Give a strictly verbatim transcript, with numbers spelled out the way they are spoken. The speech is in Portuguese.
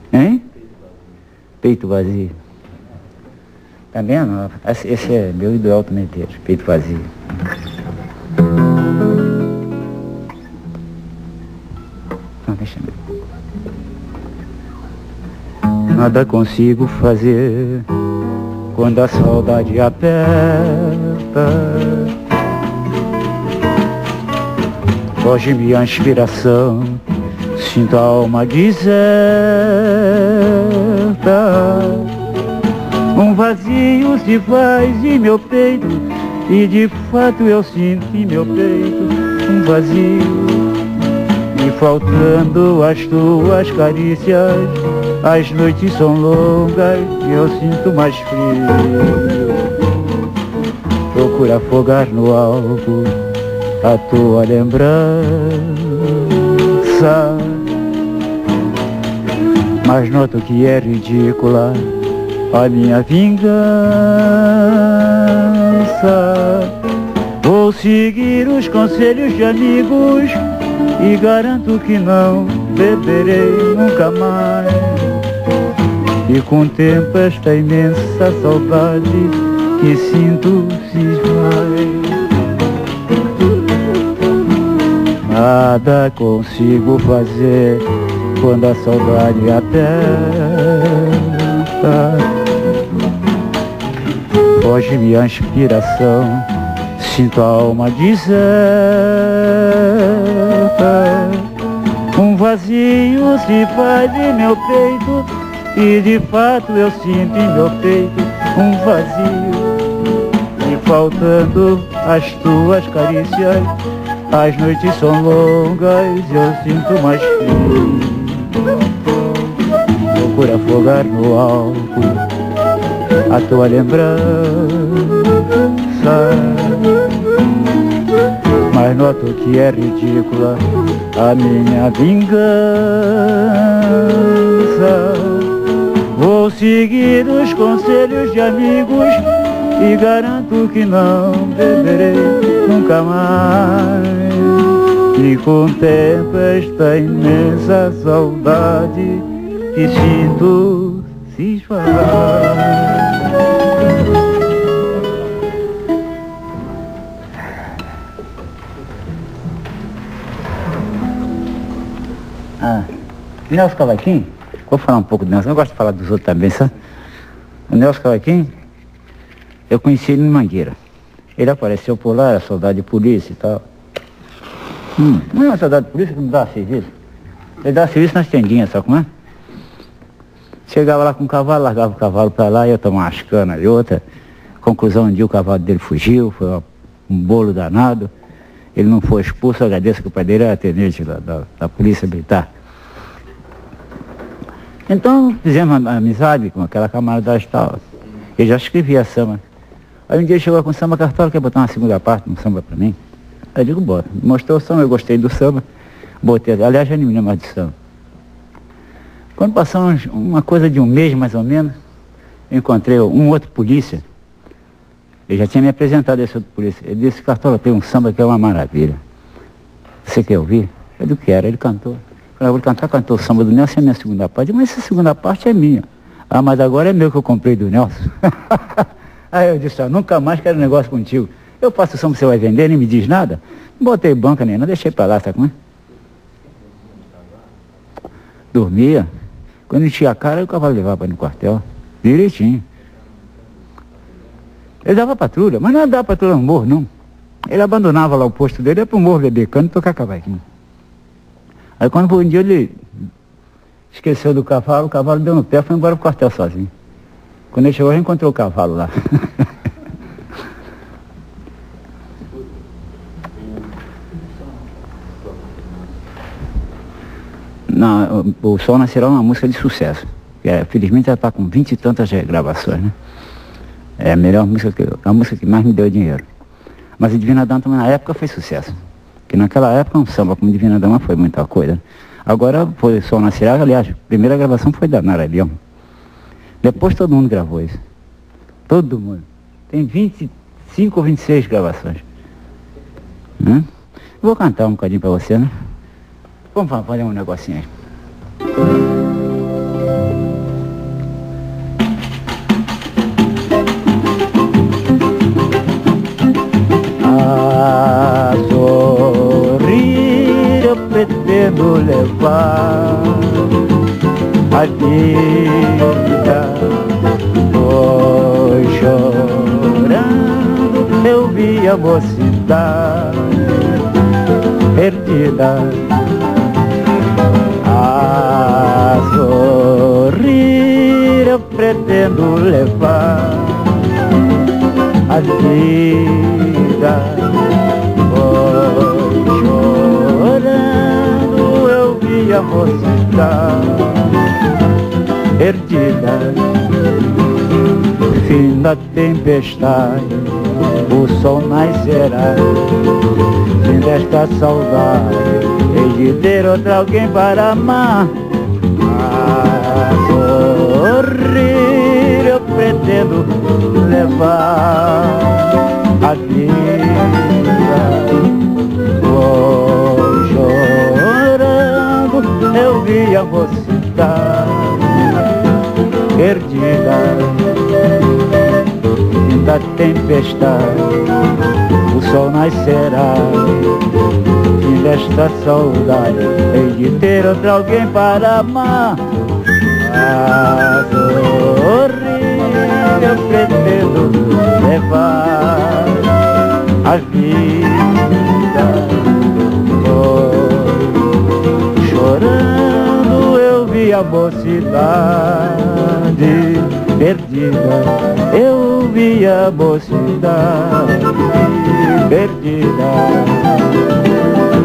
Hein? Peito vazio. Tá vendo? Esse, esse é meu ideal também ter, peito vazio. Não, deixa eu ver. Nada consigo fazer quando a saudade aperta. Foge minha inspiração, sinto a alma deserta. Um vazio se faz em meu peito, e de fato eu sinto em meu peito um vazio. E faltando as tuas carícias, as noites são longas e eu sinto mais frio. Procuro afogar no álcool a tua lembrança, mas noto que é ridícula a minha vingança. Vou seguir os conselhos de amigos e garanto que não beberei nunca mais. E com o tempo esta imensa saudade que sinto se esvai. Nada consigo fazer quando a saudade aperta. Foge minha inspiração, sinto a alma deserta. Um vazio se faz em meu peito, e de fato eu sinto em meu peito um vazio. E faltando as tuas carícias, as noites são longas e eu sinto mais frio. Procuro afogar no álcool a tua lembrança, mas noto que é ridícula a minha vingança. Vou seguir os conselhos de amigos e garanto que não beberei nunca mais. E contemplo esta imensa saudade que sinto se esvair. Ah, Nelson Cavaquinho, vou falar um pouco do Nelson, eu gosto de falar dos outros também, sabe? O Nelson Cavaquinho, eu conheci ele em Mangueira. Ele apareceu por lá, era soldado de polícia e tal. Hum, não é uma soldado de polícia que não dava serviço. Ele dava serviço nas tendinhas, sabe como é? Chegava lá com o cavalo, largava o cavalo pra lá, ia tomar umas canas e outra. Conclusão, um dia o cavalo dele fugiu, foi um bolo danado. Ele não foi expulso, eu agradeço que o pai dele era tenente da, da, da polícia militar. Então fizemos uma amizade com aquela camaradagem e tal. Ele já escrevia samba. Aí um dia ele chegou com o samba Cartola, quer botar uma segunda parte no samba pra mim? Aí eu digo, bota. Mostrou o samba, eu gostei do samba, botei. Aliás, já nem me lembro mais do samba. Quando passamos uma coisa de um mês, mais ou menos, eu encontrei um outro polícia. Ele já tinha me apresentado esse outro polícia. Ele disse, Cartola, tem um samba que é uma maravilha. Você quer ouvir? Eu disse, quero. Ele cantou. Eu falei, eu vou cantar, cantou o samba do Nelson, é a minha segunda parte. Mas essa segunda parte é minha. Ah, mas agora é meu que eu comprei do Nelson. Aí eu disse, ah, nunca mais quero negócio contigo. Eu faço o samba que você vai vender, nem me diz nada. Não botei banca nem não, deixei pra lá, sabe como é? Dormia. Quando enchia a cara, o cavalo levava para ir no quartel. Direitinho. Ele dava patrulha, mas não ia dar patrulha no morro, não. Ele abandonava lá o posto dele, ia pro morro beber cano e tocar cavaquinho. Aí quando foi um dia ele esqueceu do cavalo, o cavalo deu no pé e foi embora pro quartel sozinho. Quando ele chegou, ele encontrou o cavalo lá. Não, o, o Sol Nascerá é uma música de sucesso. É, felizmente ela está com vinte e tantas gravações, né? É a melhor música, que, a música que mais me deu dinheiro. Mas a Divina Dama também na época fez sucesso. Porque naquela época um samba como Divina Dama foi muita coisa. Agora foi Sol Nascerá, aliás, a primeira gravação foi da Nara Leão. Depois todo mundo gravou isso. Todo mundo. Tem vinte e cinco ou vinte e seis gravações. Hum? Vou cantar um bocadinho para você, né? Vamos fazer um negocinho aí. levar a vida. Foi chorando, eu vi a mocidade perdida, a sorrir eu pretendo levar a vida. Foi chorando, eu vi a mocidade perdida. Fim da tempestade, o sol nascerá. Fim desta saudade, hei de ter outra alguém para amar. A sorrir eu pretendo levar a vida. Vou chorando, eu vi a mocidade perdida. Fim da tempestade, o sol nascerá. Fim desta saudade, hei de ter outra alguém para amar. A sorrir eu pretendo levar a vida. Foi chorando, eu vi a mocidade perdida. Eu vi a mocidade perdida.